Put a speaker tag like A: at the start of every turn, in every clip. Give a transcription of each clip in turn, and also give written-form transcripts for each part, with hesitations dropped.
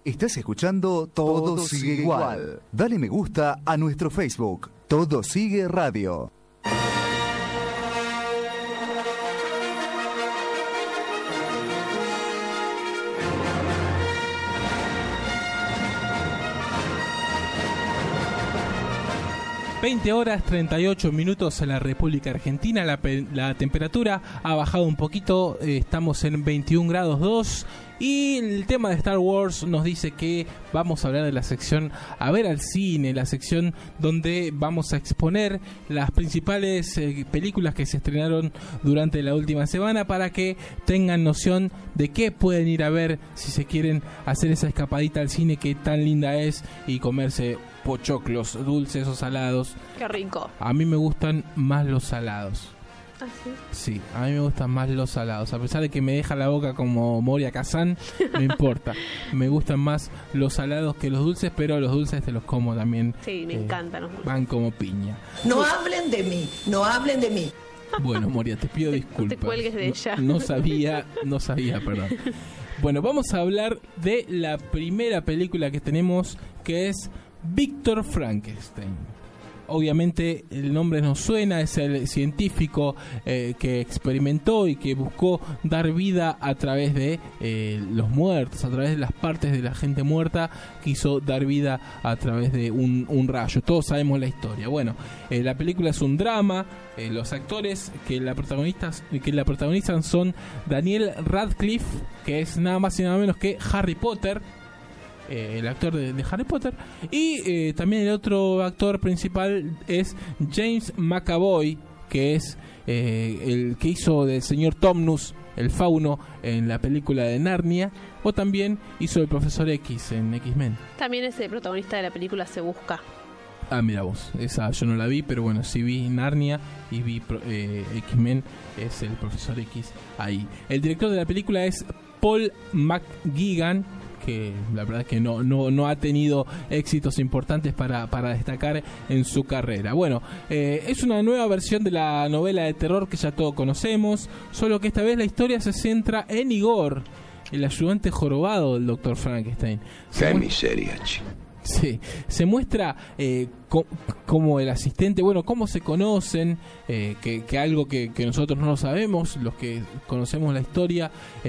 A: Estás escuchando Todo Sigue Igual. Dale me gusta a nuestro Facebook, Todo Sigue Radio.
B: ...20 horas 38 minutos en la República Argentina. La temperatura ha bajado un poquito. Estamos en 21 grados 2. Y el tema de Star Wars nos dice que vamos a hablar de la sección A ver al cine, la sección donde vamos a exponer las principales películas que se estrenaron durante la última semana, para que tengan noción de qué pueden ir a ver si se quieren hacer esa escapadita al cine que tan linda es, y comerse pochoclos dulces o salados.
C: Qué rico.
B: A mí me gustan más los salados.
C: ¿Ah, sí?
B: Sí, a mí me gustan más los salados. A pesar de que me deja la boca como Moria Kazan, no importa. Me gustan más los salados que los dulces, pero los dulces te los como también.
C: Sí, me encantan los dulces.
B: Van como piña.
D: No hablen de mí, no hablen de mí.
B: Bueno, Moria, te pido disculpas.
C: No te cuelgues de ella.
B: No sabía, perdón. Bueno, vamos a hablar de la primera película que tenemos, que es Víctor Frankenstein. Obviamente el nombre nos suena, es el científico que experimentó y que buscó dar vida a través de los muertos, a través de las partes de la gente muerta. Quiso dar vida a través de un rayo. Todos sabemos la historia. Bueno, la película es un drama. Los actores que la protagonizan son Daniel Radcliffe, que es nada más y nada menos que Harry Potter, el actor de Harry Potter, y también el otro actor principal es James McAvoy, que es el que hizo del señor Tumnus, el fauno, en la película de Narnia, o también hizo el Profesor X en X-Men.
C: También es el protagonista de la película Se Busca.
B: Ah, mira vos, esa yo no la vi, pero bueno, sí vi Narnia y vi X-Men, es el Profesor X ahí. El director de la película es Paul McGuigan, que la verdad es que no ha tenido éxitos importantes para destacar en su carrera. Bueno, es una nueva versión de la novela de terror que ya todos conocemos, solo que esta vez la historia se centra en Igor, el ayudante jorobado del Dr. Frankenstein.
E: ¡Qué miseria, chico!
B: Sí, se muestra como el asistente, bueno, cómo se conocen, que algo que nosotros no lo sabemos, los que conocemos la historia.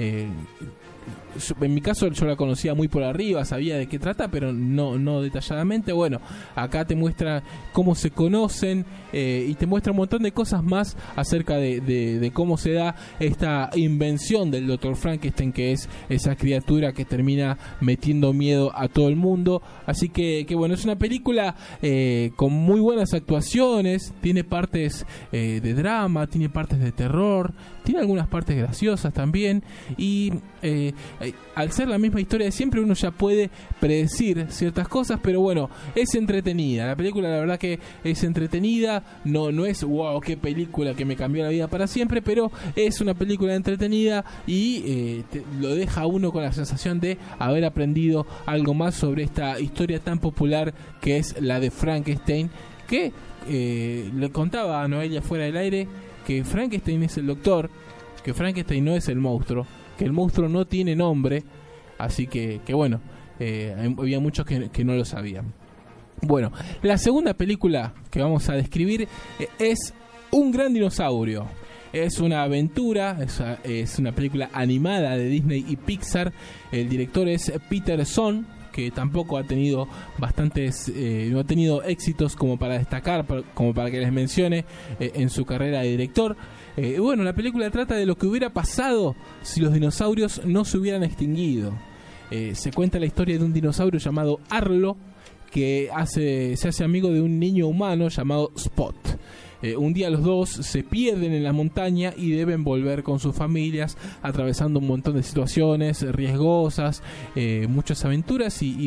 B: En mi caso yo la conocía muy por arriba, sabía de qué trata, pero no detalladamente. Bueno, acá te muestra cómo se conocen, y te muestra un montón de cosas más acerca de cómo se da esta invención del Dr. Frankenstein, que es esa criatura que termina metiendo miedo a todo el mundo. Así que bueno, es una película con muy buenas actuaciones, tiene partes de drama, tiene partes de terror, tiene algunas partes graciosas también, y al ser la misma historia de siempre, uno ya puede predecir ciertas cosas, pero bueno, es entretenida. La película, la verdad que es entretenida, no es wow, qué película que me cambió la vida para siempre, pero es una película entretenida y lo deja a uno con la sensación de haber aprendido algo más sobre esta historia tan popular que es la de Frankenstein, que le contaba a Noelia fuera del aire que Frankenstein es el doctor, que Frankenstein no es el monstruo, que el monstruo no tiene nombre, así que bueno, había muchos que no lo sabían. Bueno, la segunda película que vamos a describir es Un gran dinosaurio. Es una aventura, es una película animada de Disney y Pixar. El director es Peter Sohn, que tampoco ha tenido no ha tenido éxitos como para destacar, como para que les mencione en su carrera de director. Bueno, la película trata de lo que hubiera pasado si los dinosaurios no se hubieran extinguido. Se cuenta la historia de un dinosaurio llamado Arlo, que se hace amigo de un niño humano llamado Spot. Un día los dos se pierden en la montaña y deben volver con sus familias, atravesando un montón de situaciones riesgosas, muchas aventuras y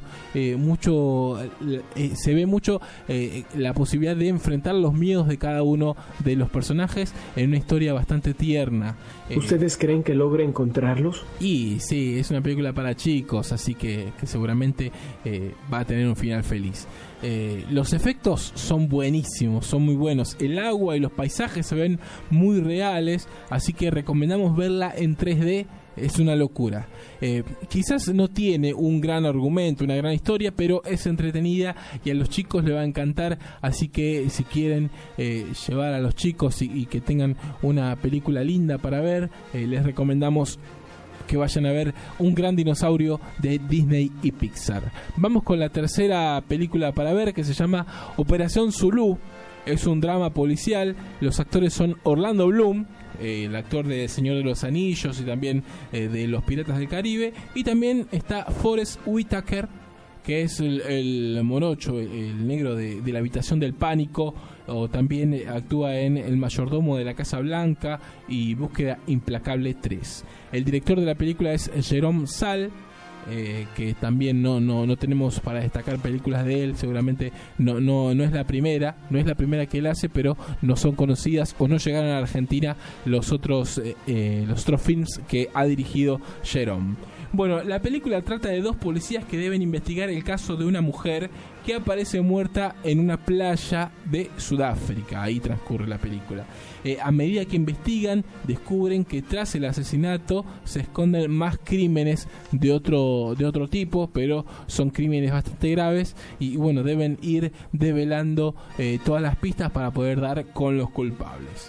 B: se ve mucho la posibilidad de enfrentar los miedos de cada uno de los personajes en una historia bastante tierna.
F: ¿Ustedes creen que logre encontrarlos?
B: Y sí, es una película para chicos, así que seguramente va a tener un final feliz. Los efectos son buenísimos, son muy buenos. El agua y los paisajes se ven muy reales, así que recomendamos verla en 3D Es una locura. Quizás no tiene un gran argumento, una gran historia, pero es entretenida y a los chicos les va a encantar. Así que si quieren llevar a los chicos y que tengan una película linda para ver, les recomendamos que vayan a ver Un gran dinosaurio de Disney y Pixar. Vamos con la tercera película para ver, que se llama Operación Zulu. Es un drama policial. Los actores son Orlando Bloom, el actor de Señor de los Anillos y también de Los Piratas del Caribe, y también está Forest Whitaker, que es el morocho, el negro de la Habitación del Pánico, o también actúa en El mayordomo de la Casa Blanca y Búsqueda Implacable 3. El director de la película es Jerome Saul, que también no tenemos para destacar películas de él. Seguramente no es la primera que él hace, pero no son conocidas o no llegaron a Argentina los otros films que ha dirigido Jerome. Bueno, la película trata de dos policías que deben investigar el caso de una mujer que aparece muerta en una playa de Sudáfrica. Ahí transcurre la película. A medida que investigan, descubren que tras el asesinato se esconden más crímenes de otro tipo, pero son crímenes bastante graves y bueno, deben ir develando todas las pistas para poder dar con los culpables.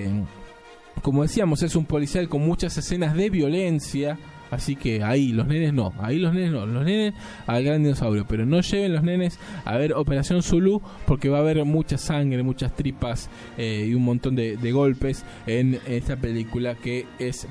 B: Como decíamos, es un policial con muchas escenas de violencia. Así que ahí los nenes no, los nenes al gran dinosaurio, pero no lleven los nenes a ver Operación Zulu, porque va a haber mucha sangre, muchas tripas y un montón de golpes en esta película, que es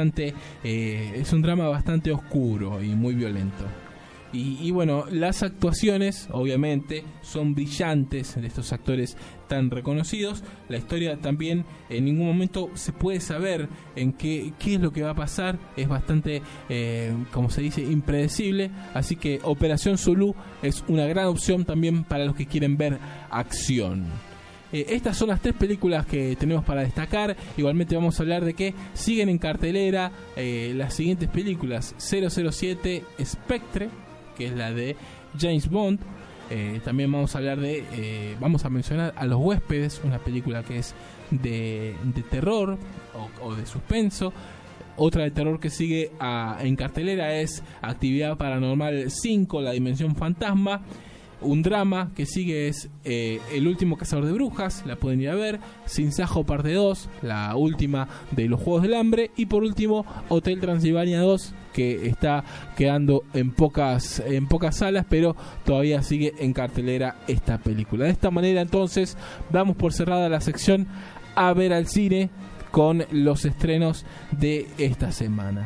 B: es un drama bastante oscuro y muy violento. Y bueno, las actuaciones obviamente son brillantes de estos actores tan reconocidos. La historia también en ningún momento se puede saber en qué es lo que va a pasar. Es bastante, como se dice, impredecible. Así que Operación Zulu es una gran opción también para los que quieren ver acción. Estas son las tres películas que tenemos para destacar. Igualmente vamos a hablar de que siguen en cartelera las siguientes películas: 007 Spectre, que es la de James Bond. También vamos a hablar vamos a mencionar a Los Huéspedes, una película que es de terror o de suspenso. Otra de terror que sigue en cartelera es Actividad Paranormal 5, La Dimensión Fantasma. Un drama que sigue es El Último Cazador de Brujas, la pueden ir a ver. Sin Sajo parte 2, la última de los Juegos del Hambre. Y por último, Hotel Transilvania 2, que está quedando en pocas salas, pero todavía sigue en cartelera esta película. De esta manera entonces damos por cerrada la sección A Ver al Cine con los estrenos de esta semana.